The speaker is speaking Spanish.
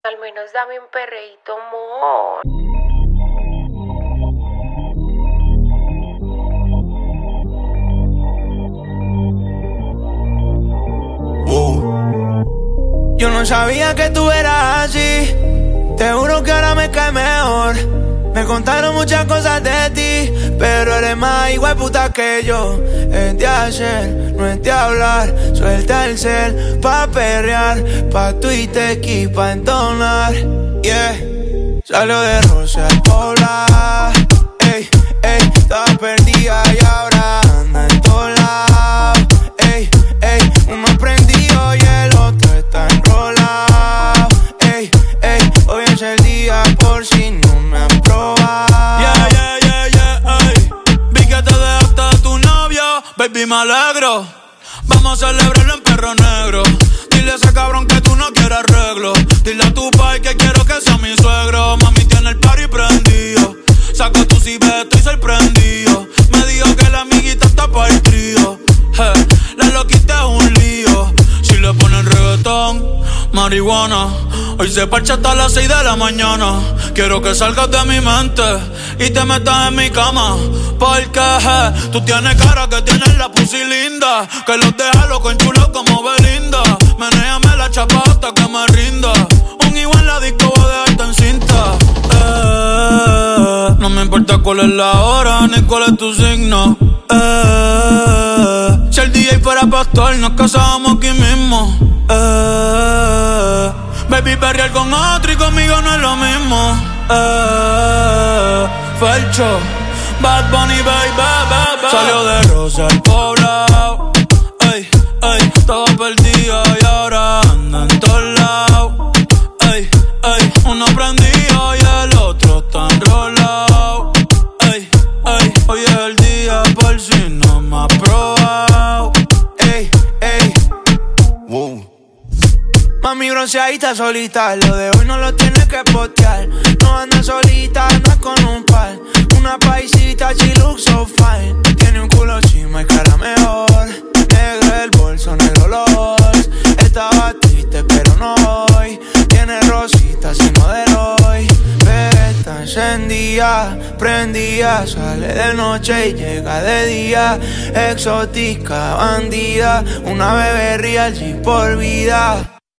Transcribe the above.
Al menos dame un perreíto, amor. Yo no sabía que tú eras así. Te juro que ahora me cae mejor. Me contaron muchas cosas de ti, pero eres más igual puta que yo. Es de hacer, no es de hablar. Suelta el cel pa' perrear, pa' Twitter y pa' entonar. Yeah, salió de Rosa al Pobla. Ey, ey, estaba perdida y ahora anda en todos lados. Ey, ey, uno prendido y el otro está enrolado. Ey, ey, hoy es el día por si no me han probado. Yeah, yeah, yeah, yeah, ey. Vi que te dejaste de tu novio, baby, me alegro. Vamos a celebrarlo en perro negro. Dile a ese cabrón que tú no quieres arreglo. Dile a tu pai que quiero que sea mi suegro. Mami tiene el party prendido. Saca tu cibe, estoy sorprendido. Me dijo que la amiguita está para el trío. La loquita es un lío. Si le ponen reggaetón, marihuana. Hoy se parcha hasta las 6 de la mañana. Quiero que salgas de mi mente y te metas en mi cama. Porque tú tienes cara que tienes la pussy linda, que los deja loco en chulo como Belinda. Menéame la chapa hasta que me rinda. Un igual en la disco voy a dejarte en cinta. No me importa cuál es la hora ni cuál es tu signo. Si el DJ fuera pastor nos casábamos aquí mismo. Baby, perrear con otro y conmigo no es lo mismo. Felcho, Bad Bunny, baby. Salió de Rosa al Poblado. Ey, ey, estaba perdido y ahora anda en todos lados. Ey, ey, uno prendido y el otro está enrolado. Ey, ey, hoy es el día por si no me has probado. Ey, ey, wow. Mami bronceadita solita, lo de hoy no lo tienes que postear. No anda solita, anda con un par. Una paisita, she looks so fine. Tiene un culo chima y cara mejor. Negro el bolso, negro los ojos. Estaba triste pero no hoy. Tiene rositas y no de hoy. Pero está encendida, prendida. Sale de noche y llega de día. Exótica, bandida. Una bebé real, G por vida.